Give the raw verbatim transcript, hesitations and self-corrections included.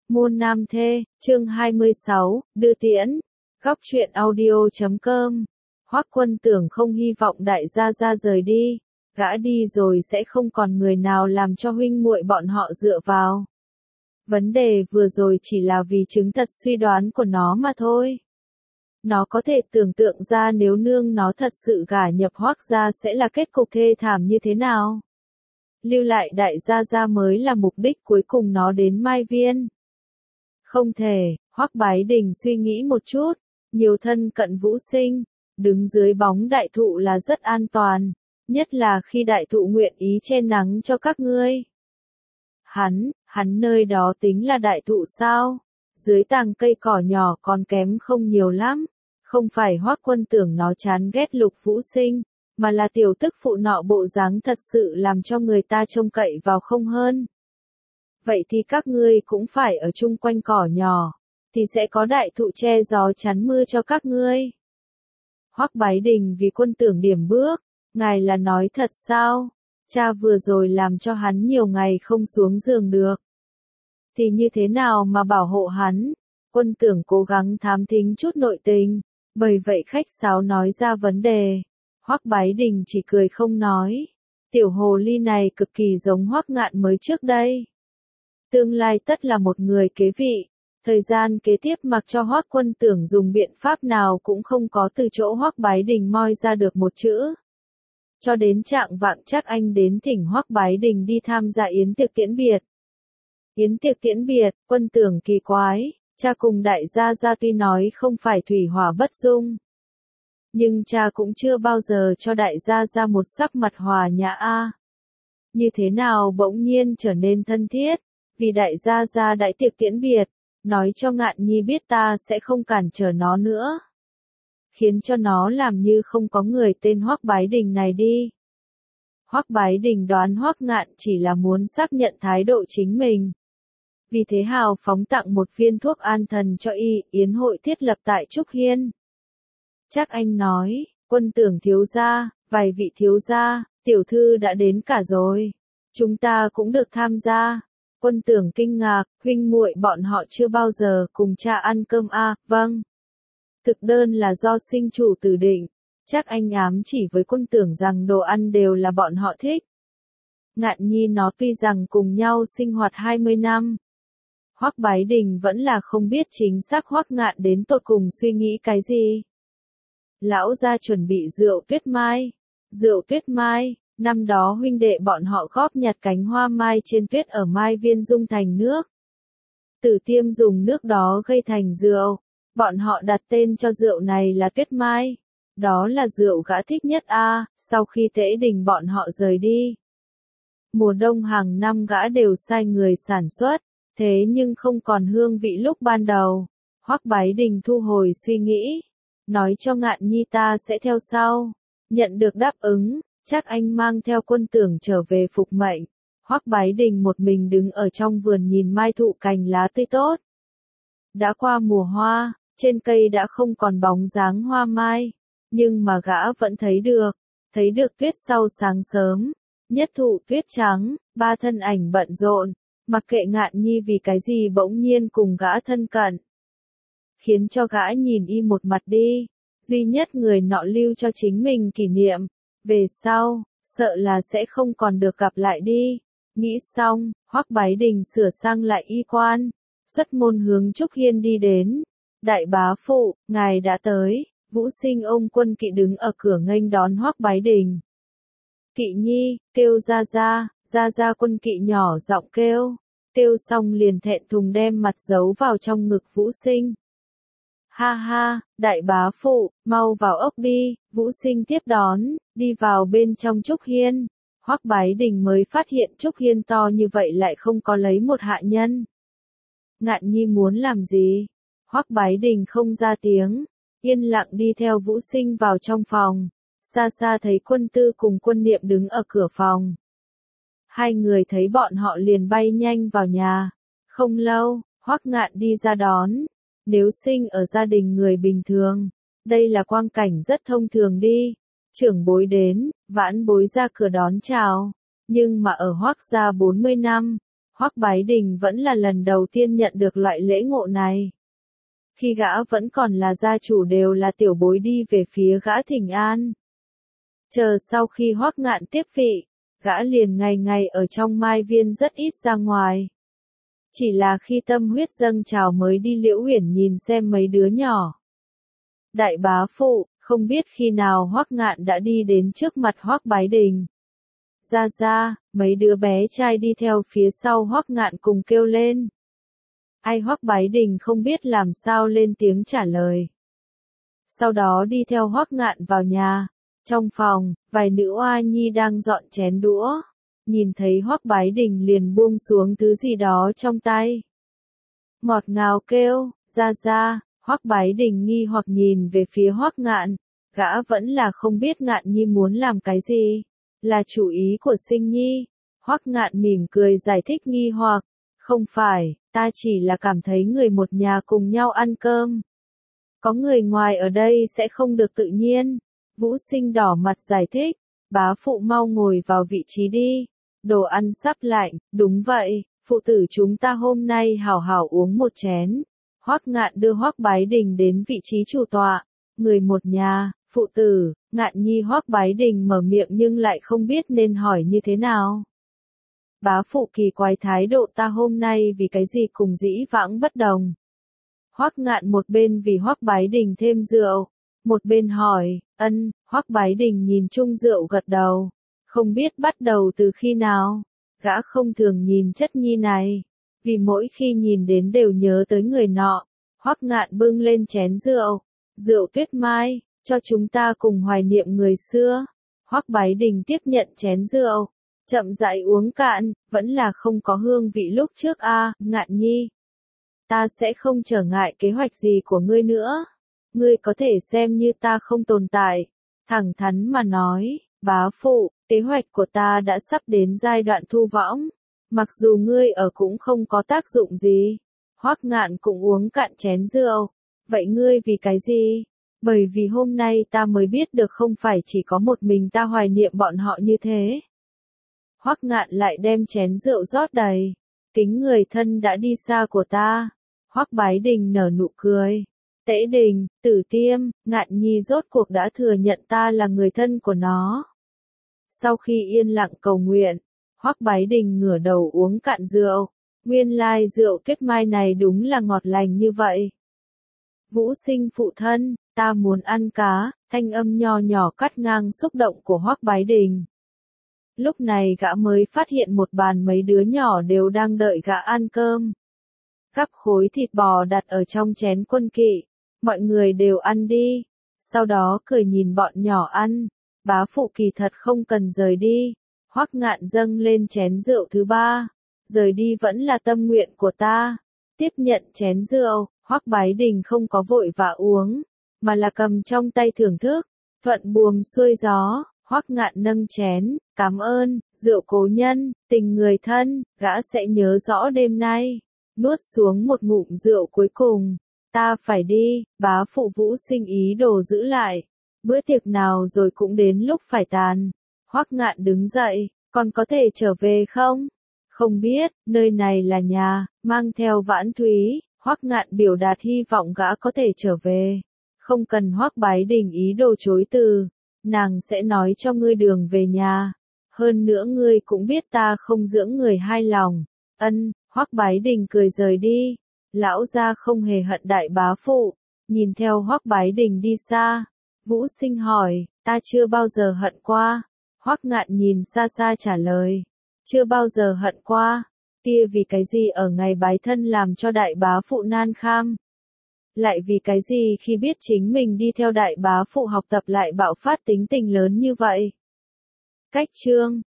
Môn nam thê, chương hai mươi sáu, đưa tiễn. Góc truyện audio chấm com. Hoắc Quân tưởng không hy vọng đại gia gia rời đi, gã đi rồi sẽ không còn người nào làm cho huynh muội bọn họ dựa vào. Vấn đề vừa rồi chỉ là vì chứng thật suy đoán của nó mà thôi. Nó có thể tưởng tượng ra nếu nương nó thật sự gả nhập Hoắc gia sẽ là kết cục thê thảm như thế nào. Lưu lại đại gia gia mới là mục đích cuối cùng nó đến Mai Viên. Không thể, Hoắc Bái Đình suy nghĩ một chút, nhiều thân cận Vũ Sinh, đứng dưới bóng đại thụ là rất an toàn, nhất là khi đại thụ nguyện ý che nắng cho các ngươi. Hắn, hắn nơi đó tính là đại thụ sao? Dưới tàng cây cỏ nhỏ còn kém không nhiều lắm, không phải Hoắc Quân tưởng nó chán ghét Lục Vũ Sinh, mà là tiểu tức phụ nọ bộ dáng thật sự làm cho người ta trông cậy vào không hơn. Vậy thì các ngươi cũng phải ở chung quanh cỏ nhỏ, thì sẽ có đại thụ che gió chắn mưa cho các ngươi. Hoắc Bái Đình vì Quân tưởng điểm bước, ngài là nói thật sao? Cha vừa rồi làm cho hắn nhiều ngày không xuống giường được. Thì như thế nào mà bảo hộ hắn? Quân tưởng cố gắng thám thính chút nội tình, bởi vậy khách sáo nói ra vấn đề. Hoắc Bái Đình chỉ cười không nói. Tiểu hồ ly này cực kỳ giống Hoắc Ngạn mới trước đây. Tương lai tất là một người kế vị, thời gian kế tiếp mặc cho Hoắc Quân tưởng dùng biện pháp nào cũng không có từ chỗ Hoắc Bái Đình moi ra được một chữ. Cho đến trạng vạng chắc anh đến thỉnh Hoắc Bái Đình đi tham gia yến tiệc tiễn biệt. Yến tiệc tiễn biệt, Quân tưởng kỳ quái, cha cùng đại gia gia tuy nói không phải thủy hỏa bất dung. Nhưng cha cũng chưa bao giờ cho đại gia gia một sắc mặt hòa nhã a. Như thế nào bỗng nhiên trở nên thân thiết, vì đại gia gia đại tiệc tiễn biệt, nói cho Ngạn Nhi biết ta sẽ không cản trở nó nữa. Khiến cho nó làm như không có người tên Hoắc Bái Đình này đi. Hoắc Bái Đình đoán Hoắc Ngạn chỉ là muốn xác nhận thái độ chính mình. Vì thế hào phóng tặng một viên thuốc an thần cho y, yến hội thiết lập tại Trúc Hiên. Chắc anh nói, Quân tưởng thiếu gia, vài vị thiếu gia, tiểu thư đã đến cả rồi. Chúng ta cũng được tham gia. Quân tưởng kinh ngạc, huynh muội bọn họ chưa bao giờ cùng cha ăn cơm a, à, vâng. Thực đơn là do sinh chủ tử định, chắc anh ám chỉ với Quân tưởng rằng đồ ăn đều là bọn họ thích. Ngạn Nhi nó tuy rằng cùng nhau sinh hoạt hai mươi năm. Hoắc Bái Đình vẫn là không biết chính xác Hoắc Ngạn đến tột cùng suy nghĩ cái gì. Lão gia chuẩn bị rượu tuyết mai. Rượu tuyết mai, năm đó huynh đệ bọn họ góp nhặt cánh hoa mai trên tuyết ở Mai Viên dung thành nước. Tử Tiêm dùng nước đó gây thành rượu, bọn họ đặt tên cho rượu này là tuyết mai. Đó là rượu gã thích nhất a, à, sau khi Tễ Đình bọn họ rời đi. Mùa đông hàng năm gã đều sai người sản xuất, thế nhưng không còn hương vị lúc ban đầu. Hoắc Bái Đình thu hồi suy nghĩ, nói cho Ngạn Nhi ta sẽ theo sau. Nhận được đáp ứng, chắc anh mang theo Quân tưởng trở về phục mệnh. Hoắc Bái Đình một mình đứng ở trong vườn nhìn mai thụ cành lá tươi tốt. Đã qua mùa hoa, trên cây đã không còn bóng dáng hoa mai, nhưng mà gã vẫn thấy được, thấy được tuyết sau sáng sớm, nhất thụ tuyết trắng, ba thân ảnh bận rộn, mặc kệ Ngạn Nhi vì cái gì bỗng nhiên cùng gã thân cận. Khiến cho gã nhìn y một mặt đi, duy nhất người nọ lưu cho chính mình kỷ niệm, về sau, sợ là sẽ không còn được gặp lại đi. Nghĩ xong, Hoắc Bái Đình sửa sang lại y quan, xuất môn hướng Trúc Hiên đi đến. Đại bá phụ, ngài đã tới. Vũ Sinh ôm Quân Kỵ đứng ở cửa nghênh đón Hoắc Bái Đình. Kỵ Nhi, kêu ra ra, ra ra. Quân Kỵ nhỏ giọng kêu, kêu xong liền thẹn thùng đem mặt giấu vào trong ngực Vũ Sinh. Ha ha, đại bá phụ, mau vào ốc đi. Vũ Sinh tiếp đón, đi vào bên trong Trúc Hiên. Hoắc Bái Đình mới phát hiện Trúc Hiên to như vậy lại không có lấy một hạ nhân. Ngạn Nhi muốn làm gì? Hoắc Bái Đình không ra tiếng, yên lặng đi theo Vũ Sinh vào trong phòng. Xa xa thấy Quân Tư cùng Quân Niệm đứng ở cửa phòng. Hai người thấy bọn họ liền bay nhanh vào nhà. Không lâu, Hoắc Ngạn đi ra đón. Nếu sinh ở gia đình người bình thường, đây là quang cảnh rất thông thường đi. Trưởng bối đến, vãn bối ra cửa đón chào. Nhưng mà ở Hoắc gia bốn mươi năm, Hoắc Bái Đình vẫn là lần đầu tiên nhận được loại lễ ngộ này. Khi gã vẫn còn là gia chủ đều là tiểu bối đi về phía gã thỉnh an. Chờ sau khi Hoắc Ngạn tiếp vị, gã liền ngày ngày ở trong Mai Viên rất ít ra ngoài. Chỉ là khi tâm huyết dâng trào mới đi Liễu Uyển nhìn xem mấy đứa nhỏ. Đại bá phụ, không biết khi nào Hoắc Ngạn đã đi đến trước mặt Hoắc Bái Đình. Ra ra, mấy đứa bé trai đi theo phía sau Hoắc Ngạn cùng kêu lên. Ai Hoắc Bái Đình không biết làm sao lên tiếng trả lời. Sau đó đi theo Hoắc Ngạn vào nhà. Trong phòng, vài nữ oa nhi đang dọn chén đũa. Nhìn thấy Hoắc Bái Đình liền buông xuống thứ gì đó trong tay. Ngọt ngào kêu, ra ra, Hoắc Bái Đình nghi hoặc nhìn về phía Hoắc Ngạn. Gã vẫn là không biết Ngạn Nhi muốn làm cái gì. Là chủ ý của Sinh Nhi. Hoắc Ngạn mỉm cười giải thích nghi hoặc. Không phải, ta chỉ là cảm thấy người một nhà cùng nhau ăn cơm. Có người ngoài ở đây sẽ không được tự nhiên. Vũ Sinh đỏ mặt giải thích. Bá phụ mau ngồi vào vị trí đi. Đồ ăn sắp lạnh, đúng vậy, phụ tử chúng ta hôm nay hảo hảo uống một chén. Hoắc Ngạn đưa Hoắc Bái Đình đến vị trí chủ tọa. Người một nhà, phụ tử, Ngạn Nhi Hoắc Bái Đình mở miệng nhưng lại không biết nên hỏi như thế nào. Bá phụ kỳ quái thái độ ta hôm nay vì cái gì cùng dĩ vãng bất đồng. Hoắc Ngạn một bên vì Hoắc Bái Đình thêm rượu, một bên hỏi, ân, Hoắc Bái Đình nhìn chung rượu gật đầu. Không biết bắt đầu từ khi nào, gã không thường nhìn chất nhi này, vì mỗi khi nhìn đến đều nhớ tới người nọ. Hoắc Ngạn bưng lên chén rượu, rượu tuyết mai, cho chúng ta cùng hoài niệm người xưa. Hoắc Bái Đình tiếp nhận chén rượu, chậm rãi uống cạn, vẫn là không có hương vị lúc trước a, à, Ngạn Nhi. Ta sẽ không trở ngại kế hoạch gì của ngươi nữa. Ngươi có thể xem như ta không tồn tại. Thẳng thắn mà nói, bá phụ, kế hoạch của ta đã sắp đến giai đoạn thu võng. Mặc dù ngươi ở cũng không có tác dụng gì. Hoắc Ngạn cũng uống cạn chén rượu. Vậy ngươi vì cái gì? Bởi vì hôm nay ta mới biết được không phải chỉ có một mình ta hoài niệm bọn họ như thế. Hoắc Ngạn lại đem chén rượu rót đầy. Kính người thân đã đi xa của ta. Hoắc Bái Đình nở nụ cười. Tễ Đình, Tử Tiêm, Ngạn Nhi rốt cuộc đã thừa nhận ta là người thân của nó. Sau khi yên lặng cầu nguyện, Hoắc Bái Đình ngửa đầu uống cạn rượu. Nguyên lai rượu tuyết mai này đúng là ngọt lành như vậy. Vũ Sinh phụ thân, ta muốn ăn cá, thanh âm nho nhỏ cắt ngang xúc động của Hoắc Bái Đình. Lúc này gã mới phát hiện một bàn mấy đứa nhỏ đều đang đợi gã ăn cơm. Gắp khối thịt bò đặt ở trong chén Quân Kỵ. Mọi người đều ăn đi. Sau đó cười nhìn bọn nhỏ ăn. Bá phụ kỳ thật không cần rời đi. Hoắc Ngạn dâng lên chén rượu thứ ba. Rời đi vẫn là tâm nguyện của ta. Tiếp nhận chén rượu, Hoắc Bái Đình không có vội vã uống, mà là cầm trong tay thưởng thức. Thuận buồm xuôi gió, Hoắc Ngạn nâng chén, cảm ơn, rượu cố nhân, tình người thân, gã sẽ nhớ rõ đêm nay. Nuốt xuống một ngụm rượu cuối cùng. Ta phải đi, bá phụ Vũ Sinh ý đồ giữ lại. Bữa tiệc nào rồi cũng đến lúc phải tàn. Hoắc Ngạn đứng dậy, còn có thể trở về không? Không biết, nơi này là nhà, mang theo Vãn Thúy. Hoắc Ngạn biểu đạt hy vọng gã có thể trở về. Không cần Hoắc Bái Đình ý đồ chối từ. Nàng sẽ nói cho ngươi đường về nhà. Hơn nữa ngươi cũng biết ta không dưỡng người hai lòng. Ân, Hoắc Bái Đình cười rời đi. Lão gia không hề hận đại bá phụ. Nhìn theo Hoắc Bái Đình đi xa. Vũ Sinh hỏi, ta chưa bao giờ hận qua. Hoắc Ngạn nhìn xa xa trả lời. Chưa bao giờ hận qua. Kia vì cái gì ở ngày bái thân làm cho đại bá phụ nan kham? Lại vì cái gì khi biết chính mình đi theo đại bá phụ học tập lại bạo phát tính tình lớn như vậy? Cách chương